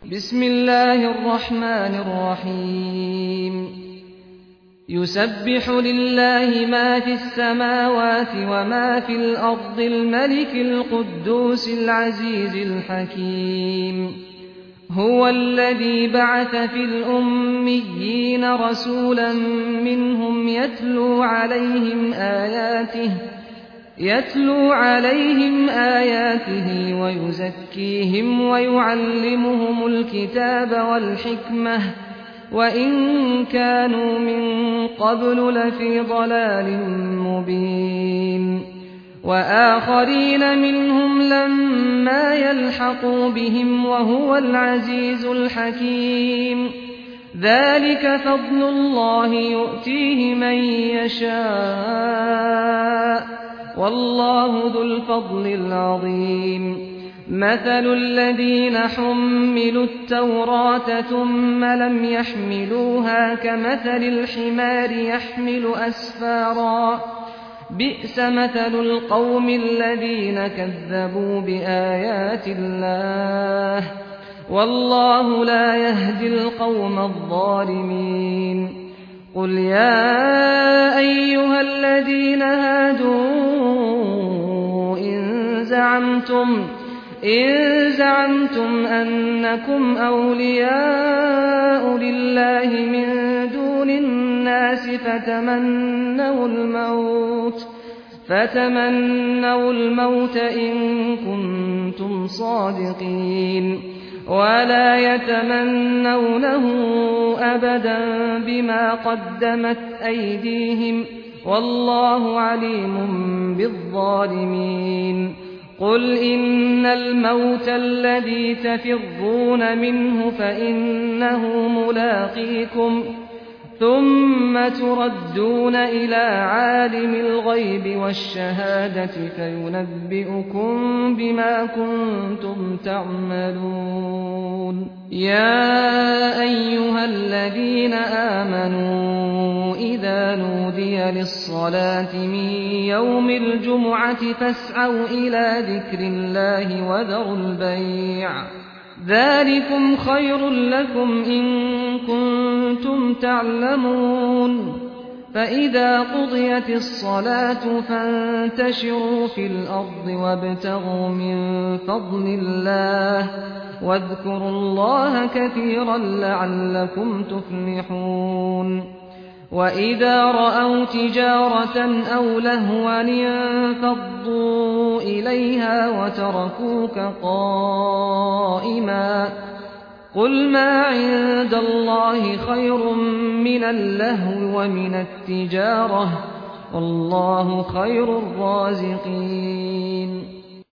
بسم الله الرحمن الرحيم يسبح لله ما في السماوات وما في الأرض الملك القدوس العزيز الحكيم هو الذي بعث في الأميين رسولا منهم يتلو عليهم آياته ويزكيهم ويعلمهم الكتاب والحكمة وإن كانوا من قبل لفي ضلال مبين وآخرين منهم لما يلحقوا بهم وهو العزيز الحكيم ذلك فضل الله يؤتيه من يشاء والله ذو الفضل العظيم مثل الذين حملوا التوراة ثم لم يحملوها كمثل الحمار يحمل أسفارا بئس مثل القوم الذين كذبوا بآيات الله والله لا يهدي القوم الظالمين قل يا أيها الذين هادوا إن زعمتم أنكم أولياء لله من دون الناس فتمنوا الموت إن كنتم صادقين ولا يتمنونه أبدا بما قدمت أيديهم والله عليم بالظالمين قل إن الموت الذي تفرون منه فإنه ملاقيكم ثم تردون إلى عالم الغيب والشهادة فينبئكم بما كنتم تعملون يا أيها الذين آمنوا إذا نودي للصلاة من يوم الجمعة فاسعوا إلى ذكر الله وذروا البيع ذلكم خير لكم إن كنتم تعلمون فإذا قضيت الصلاة فانتشروا في الأرض وابتغوا من فضل الله واذكروا الله كثيرا لعلكم تفلحون وإذا رأوا تجارة أو لهوا انفضوا إليها وتركوك قائما قل ما عند الله خير من اللهو ومن التجارة والله خير الرازقين